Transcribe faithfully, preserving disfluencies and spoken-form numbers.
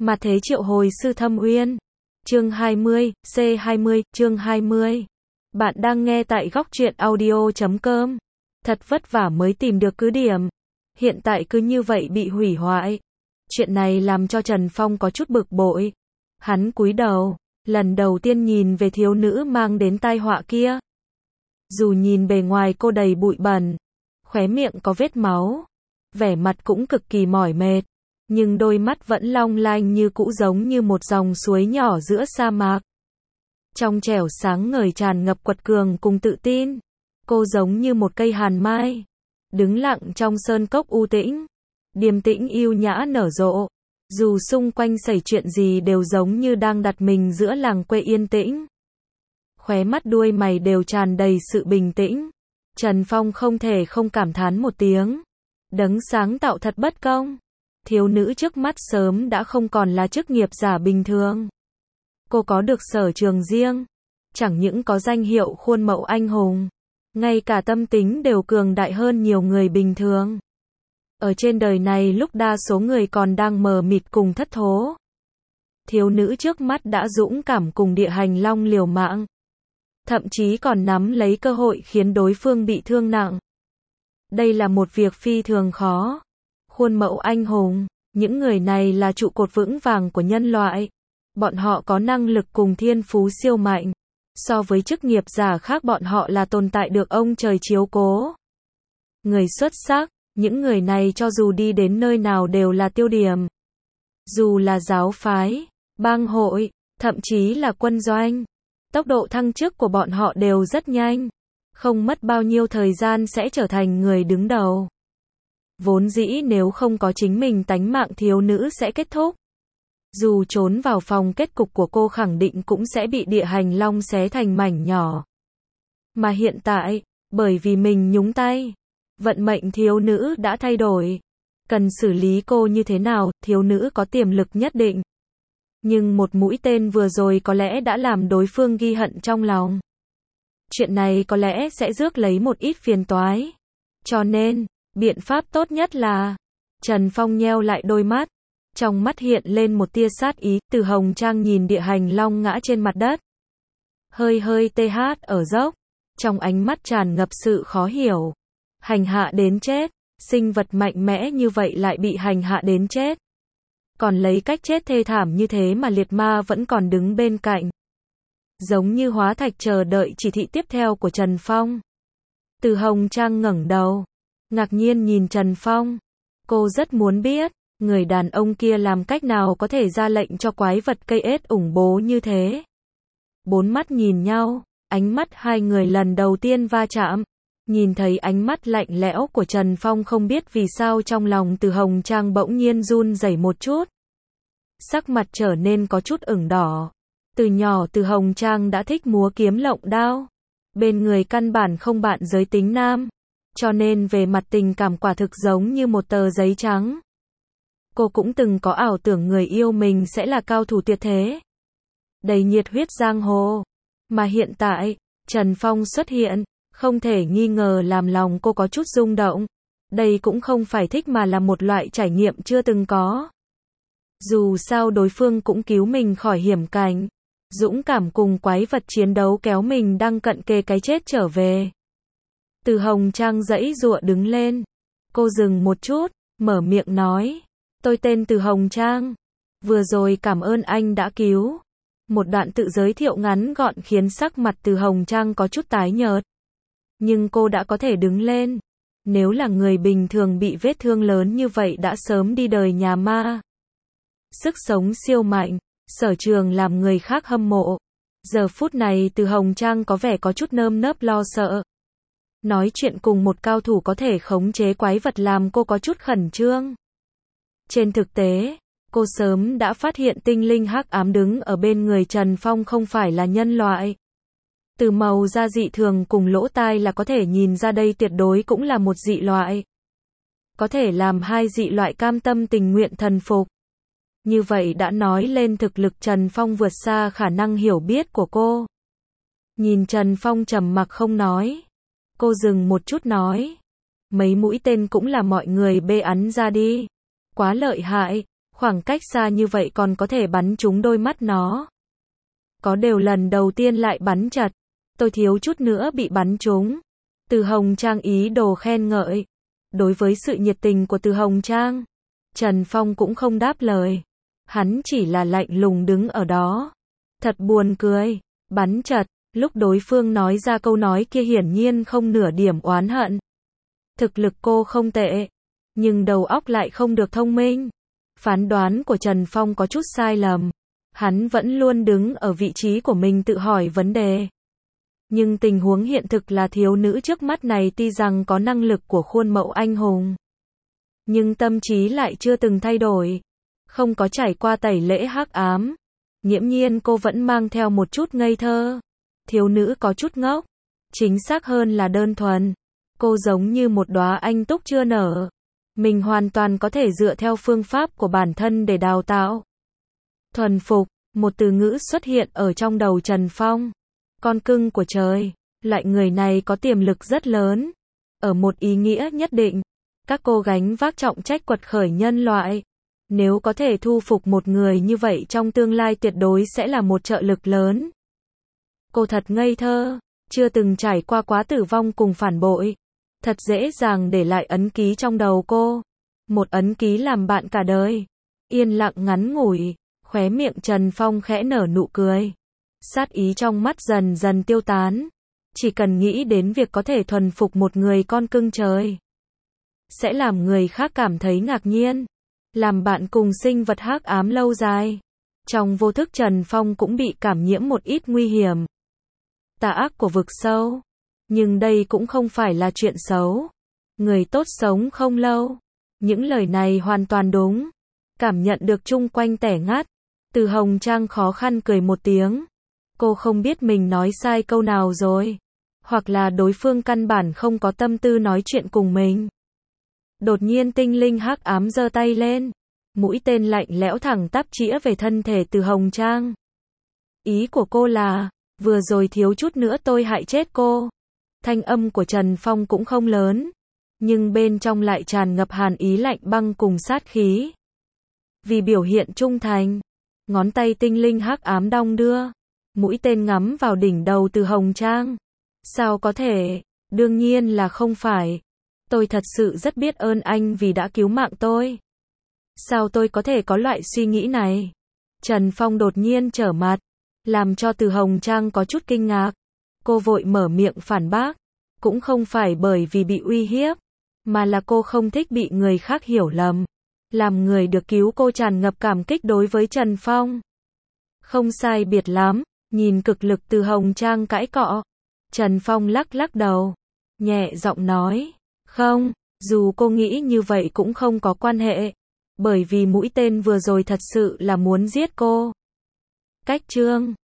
Mà thế triệu hồi sư Thâm Uyên. Chương hai mươi, C hai mươi, chương hai mươi. Bạn đang nghe tại góc truyện audio chấm com. Thật vất vả mới tìm được cứ điểm. Hiện tại cứ như vậy bị hủy hoại. Chuyện này làm cho Trần Phong có chút bực bội. Hắn cúi đầu, lần đầu tiên nhìn về thiếu nữ mang đến tai họa kia. Dù nhìn bề ngoài cô đầy bụi bẩn, khóe miệng có vết máu, vẻ mặt cũng cực kỳ mỏi mệt, nhưng đôi mắt vẫn long lanh như cũ, giống như một dòng suối nhỏ giữa sa mạc. Trong trẻo sáng ngời, tràn ngập quật cường cùng tự tin. Cô giống như một cây hàn mai, đứng lặng trong sơn cốc u tĩnh, điềm tĩnh yêu nhã nở rộ. Dù xung quanh xảy chuyện gì đều giống như đang đặt mình giữa làng quê yên tĩnh. Khóe mắt đuôi mày đều tràn đầy sự bình tĩnh. Trần Phong không thể không cảm thán một tiếng. Đấng sáng tạo thật bất công. Thiếu nữ trước mắt sớm đã không còn là chức nghiệp giả bình thường. Cô có được sở trường riêng. Chẳng những có danh hiệu khuôn mẫu anh hùng, ngay cả tâm tính đều cường đại hơn nhiều người bình thường. Ở trên đời này lúc đa số người còn đang mờ mịt cùng thất thố, thiếu nữ trước mắt đã dũng cảm cùng địa hành long liều mạng. Thậm chí còn nắm lấy cơ hội khiến đối phương bị thương nặng. Đây là một việc phi thường khó. Khuôn mẫu anh hùng, những người này là trụ cột vững vàng của nhân loại. Bọn họ có năng lực cùng thiên phú siêu mạnh. So với chức nghiệp giả khác, bọn họ là tồn tại được ông trời chiếu cố. Người xuất sắc, những người này cho dù đi đến nơi nào đều là tiêu điểm. Dù là giáo phái, bang hội, thậm chí là quân doanh, tốc độ thăng chức của bọn họ đều rất nhanh. Không mất bao nhiêu thời gian sẽ trở thành người đứng đầu. Vốn dĩ nếu không có chính mình, tánh mạng thiếu nữ sẽ kết thúc. Dù trốn vào phòng, kết cục của cô khẳng định cũng sẽ bị địa hành long xé thành mảnh nhỏ. Mà hiện tại, bởi vì mình nhúng tay, vận mệnh thiếu nữ đã thay đổi. Cần xử lý cô như thế nào? Thiếu nữ có tiềm lực nhất định. Nhưng một mũi tên vừa rồi có lẽ đã làm đối phương ghi hận trong lòng. Chuyện này có lẽ sẽ rước lấy một ít phiền toái. Cho nên, biện pháp tốt nhất là... Trần Phong nheo lại đôi mắt. Trong mắt hiện lên một tia sát ý. Từ Hồng Trang nhìn địa hành long ngã trên mặt đất, hơi hơi tê hát ở dốc. Trong ánh mắt tràn ngập sự khó hiểu. Hành hạ đến chết. Sinh vật mạnh mẽ như vậy lại bị hành hạ đến chết. Còn lấy cách chết thê thảm như thế mà liệt ma vẫn còn đứng bên cạnh. Giống như hóa thạch chờ đợi chỉ thị tiếp theo của Trần Phong. Từ Hồng Trang ngẩng đầu, ngạc nhiên nhìn Trần Phong. Cô rất muốn biết, người đàn ông kia làm cách nào có thể ra lệnh cho quái vật cây ết ủng bố như thế. Bốn mắt nhìn nhau, ánh mắt hai người lần đầu tiên va chạm. Nhìn thấy ánh mắt lạnh lẽo của Trần Phong, không biết vì sao trong lòng Từ Hồng Trang bỗng nhiên run rẩy một chút. Sắc mặt trở nên có chút ửng đỏ. Từ nhỏ Từ Hồng Trang đã thích múa kiếm lộng đao. Bên người căn bản không bạn giới tính nam. Cho nên về mặt tình cảm quả thực giống như một tờ giấy trắng. Cô cũng từng có ảo tưởng người yêu mình sẽ là cao thủ tuyệt thế, đầy nhiệt huyết giang hồ. Mà hiện tại, Trần Phong xuất hiện, không thể nghi ngờ làm lòng cô có chút rung động. Đây cũng không phải thích mà là một loại trải nghiệm chưa từng có. Dù sao đối phương cũng cứu mình khỏi hiểm cảnh, dũng cảm cùng quái vật chiến đấu kéo mình đang cận kề cái chết trở về. Từ Hồng Trang giãy giụa đứng lên. Cô dừng một chút, mở miệng nói. Tôi tên Từ Hồng Trang. Vừa rồi cảm ơn anh đã cứu. Một đoạn tự giới thiệu ngắn gọn khiến sắc mặt Từ Hồng Trang có chút tái nhợt. Nhưng cô đã có thể đứng lên. Nếu là người bình thường bị vết thương lớn như vậy đã sớm đi đời nhà ma. Sức sống siêu mạnh, sở trường làm người khác hâm mộ. Giờ phút này Từ Hồng Trang có vẻ có chút nơm nớp lo sợ. Nói chuyện cùng một cao thủ có thể khống chế quái vật làm cô có chút khẩn trương. Trên thực tế, cô sớm đã phát hiện tinh linh hắc ám đứng ở bên người Trần Phong không phải là nhân loại. Từ màu da dị thường cùng lỗ tai là có thể nhìn ra đây tuyệt đối cũng là một dị loại. Có thể làm hai dị loại cam tâm tình nguyện thần phục. Như vậy đã nói lên thực lực Trần Phong vượt xa khả năng hiểu biết của cô. Nhìn Trần Phong trầm mặc không nói. Cô dừng một chút nói. Mấy mũi tên cũng là mọi người bê ắn ra đi. Quá lợi hại. Khoảng cách xa như vậy còn có thể bắn trúng đôi mắt nó. Có đều lần đầu tiên lại bắn chật. Tôi thiếu chút nữa bị bắn trúng. Từ Hồng Trang ý đồ khen ngợi. Đối với sự nhiệt tình của Từ Hồng Trang, Trần Phong cũng không đáp lời. Hắn chỉ là lạnh lùng đứng ở đó. Thật buồn cười. Bắn chật. Lúc đối phương nói ra câu nói kia hiển nhiên không nửa điểm oán hận. Thực lực cô không tệ, nhưng đầu óc lại không được thông minh. Phán đoán của Trần Phong có chút sai lầm. Hắn vẫn luôn đứng ở vị trí của mình tự hỏi vấn đề. Nhưng tình huống hiện thực là thiếu nữ trước mắt này tuy rằng có năng lực của khuôn mẫu anh hùng, nhưng tâm trí lại chưa từng thay đổi. Không có trải qua tẩy lễ hắc ám. Nghiễm nhiên cô vẫn mang theo một chút ngây thơ. Thiếu nữ có chút ngốc. Chính xác hơn là đơn thuần. Cô giống như một đóa anh túc chưa nở. Mình hoàn toàn có thể dựa theo phương pháp của bản thân để đào tạo. Thuần phục, một từ ngữ xuất hiện ở trong đầu Trần Phong. Con cưng của trời. Loại người này có tiềm lực rất lớn. Ở một ý nghĩa nhất định, các cô gánh vác trọng trách quật khởi nhân loại. Nếu có thể thu phục một người như vậy trong tương lai tuyệt đối sẽ là một trợ lực lớn. Cô thật ngây thơ, chưa từng trải qua quá tử vong cùng phản bội. Thật dễ dàng để lại ấn ký trong đầu cô. Một ấn ký làm bạn cả đời. Yên lặng ngắn ngủi, khóe miệng Trần Phong khẽ nở nụ cười. Sát ý trong mắt dần dần tiêu tán. Chỉ cần nghĩ đến việc có thể thuần phục một người con cưng trời, sẽ làm người khác cảm thấy ngạc nhiên. Làm bạn cùng sinh vật hắc ám lâu dài. Trong vô thức Trần Phong cũng bị cảm nhiễm một ít nguy hiểm. Tà ác của vực sâu. Nhưng đây cũng không phải là chuyện xấu. Người tốt sống không lâu. Những lời này hoàn toàn đúng. Cảm nhận được chung quanh tẻ ngắt. Từ Hồng Trang khó khăn cười một tiếng. Cô không biết mình nói sai câu nào rồi. Hoặc là đối phương căn bản không có tâm tư nói chuyện cùng mình. Đột nhiên tinh linh hắc ám giơ tay lên. Mũi tên lạnh lẽo thẳng tắp chĩa về thân thể Từ Hồng Trang. Ý của cô là, vừa rồi thiếu chút nữa tôi hại chết cô. Thanh âm của Trần Phong cũng không lớn, nhưng bên trong lại tràn ngập hàn ý lạnh băng cùng sát khí. Vì biểu hiện trung thành, ngón tay tinh linh hắc ám đong đưa, mũi tên ngắm vào đỉnh đầu Từ Hồng Trang. Sao có thể? Đương nhiên là không phải. Tôi thật sự rất biết ơn anh vì đã cứu mạng tôi. Sao tôi có thể có loại suy nghĩ này? Trần Phong đột nhiên trở mặt, làm cho Từ Hồng Trang có chút kinh ngạc. Cô vội mở miệng phản bác. Cũng không phải bởi vì bị uy hiếp, mà là cô không thích bị người khác hiểu lầm. Làm người được cứu cô tràn ngập cảm kích đối với Trần Phong. Không sai biệt lắm, nhìn cực lực Từ Hồng Trang cãi cọ. Trần Phong lắc lắc đầu, nhẹ giọng nói, không, dù cô nghĩ như vậy cũng không có quan hệ. Bởi vì mũi tên vừa rồi thật sự là muốn giết cô. Cách chương